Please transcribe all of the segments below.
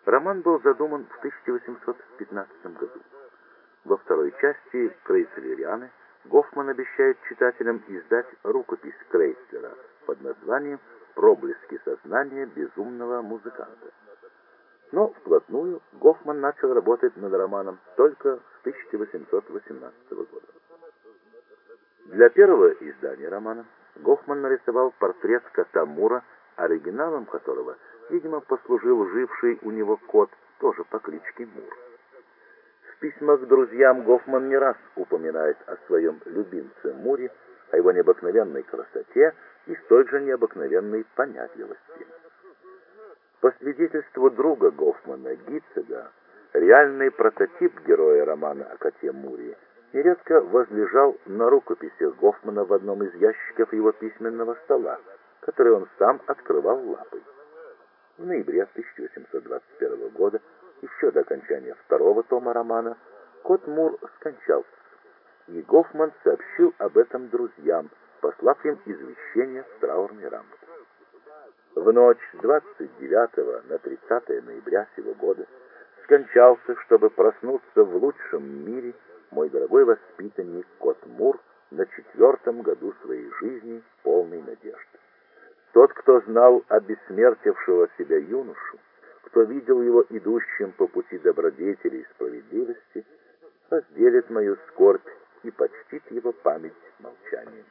Роман был задуман в 1815 году. Во второй части «Крейслерианы» Гофман обещает читателям издать рукопись Крейслера под названием «Проблески сознания безумного музыканта». Но вплотную Гофман начал работать над романом только с 1818 года. Для первого издания романа Гофман нарисовал портрет кота Мура, оригиналом которого, видимо, послужил живший у него кот, тоже по кличке Мур. В письмах к друзьям Гофман не раз упоминает о своем любимце Муре, о его необыкновенной красоте и столь же необыкновенной понятливости. По свидетельству друга Гофмана Гитцега, реальный прототип героя романа о коте Муре нередко возлежал на рукописях Гофмана в одном из ящиков его письменного стола, который он сам открывал лапой. В ноябре 1821 года, еще до окончания второго тома романа, кот Мур скончался, и Гофман сообщил об этом друзьям, послав им извещение в траурный рамок. В ночь с 29 на 30 ноября сего года скончался, чтобы проснуться в лучшем мире, мой дорогой воспитанник кот Мур на 4-м году своей жизни, полной надежды. Тот, кто знал обессмертившего себя юношу, кто видел его идущим по пути добродетели и справедливости, разделит мою скорбь и почтит его память молчанием.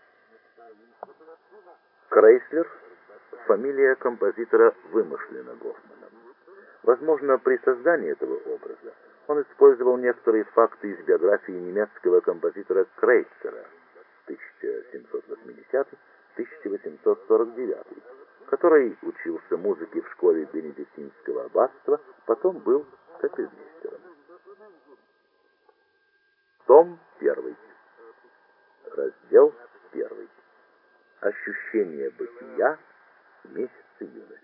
Крейслер — фамилия композитора вымышлена Гофманом. Возможно, при создании этого образа он использовал некоторые факты из биографии немецкого композитора Крейцера 1780-1849, который учился музыке в школе Бенедиктинского аббатства, потом был капельмейстером. Том 1. Раздел 1. Ощущение бытия. Месяцы юности.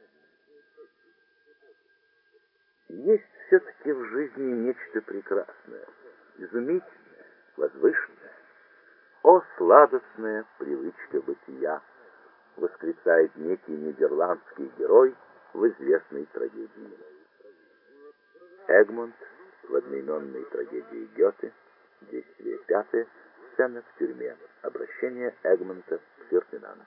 Есть все-таки в жизни нечто прекрасное, изумительное, возвышенное. «О, сладостная привычка бытия!» — восклицает некий нидерландский герой в известной трагедии. Эгмонт в одноименной трагедии Гёте, действие 5, сцена в тюрьме, обращение Эгмонта к Фердинанду.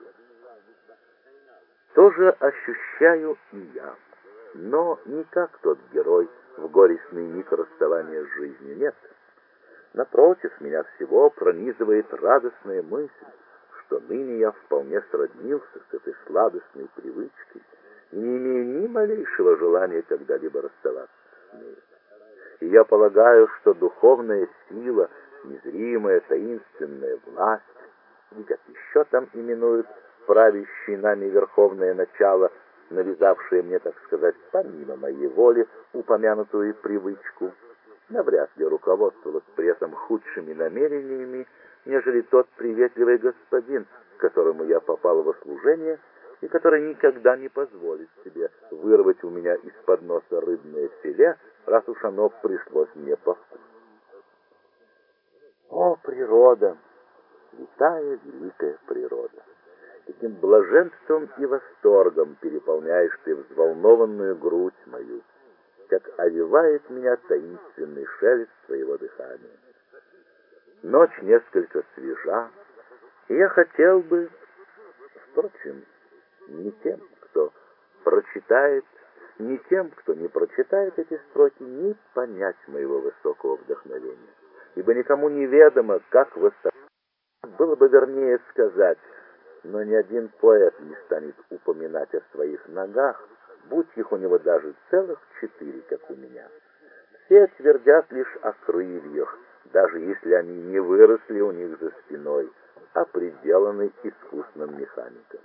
Тоже ощущаю и я, но не как тот герой в горестный миг расставания с жизнью, нет. Напротив, меня всего пронизывает радостная мысль, что ныне я вполне сроднился с этой сладостной привычкой и не имею ни малейшего желания когда-либо расставаться с ней. И я полагаю, что духовная сила, незримая таинственная власть, или как еще там именуют правящее нами верховное начало, навязавшее мне, так сказать, помимо моей воли упомянутую привычку, навряд ли руководствовалась при этом худшими намерениями, нежели тот приветливый господин, к которому я попал во служение и который никогда не позволит себе вырвать у меня из-под носа рыбное филе, раз уж оно пришлось мне по вкусу. О, природа! Святая великая природа! Каким блаженством и восторгом переполняешь ты взволнованную грудь мою, как овевает меня таинственный шелест твоего дыхания. Ночь несколько свежа, и я хотел бы, впрочем, не тем, кто прочитает, не тем, кто не прочитает эти строки, не понять моего высокого вдохновения, ибо никому не ведомо, как высоко, было бы вернее сказать, но ни один поэт не станет упоминать о своих ногах, будь их у него даже целых 4, как у меня. Все твердят лишь о крыльях, даже если они не выросли у них за спиной, а приделаны искусным механиком.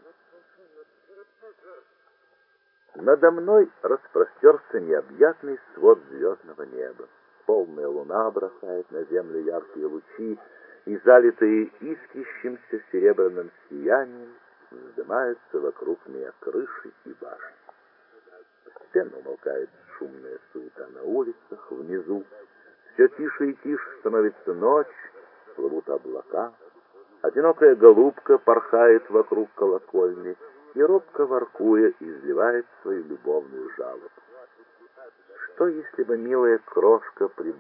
Надо мной распростерся необъятный свод звездного неба. Полная луна бросает на землю яркие лучи, и залитые искрящимся серебряным сиянием вздымаются вокруг меня крыши и башни. Постепенно умолкает шумная суета на улицах, внизу. Все тише и тише становится ночь, плывут облака. Одинокая голубка порхает вокруг колокольни и, робко воркуя, изливает свою любовную жалобу. Что, если бы милая крошка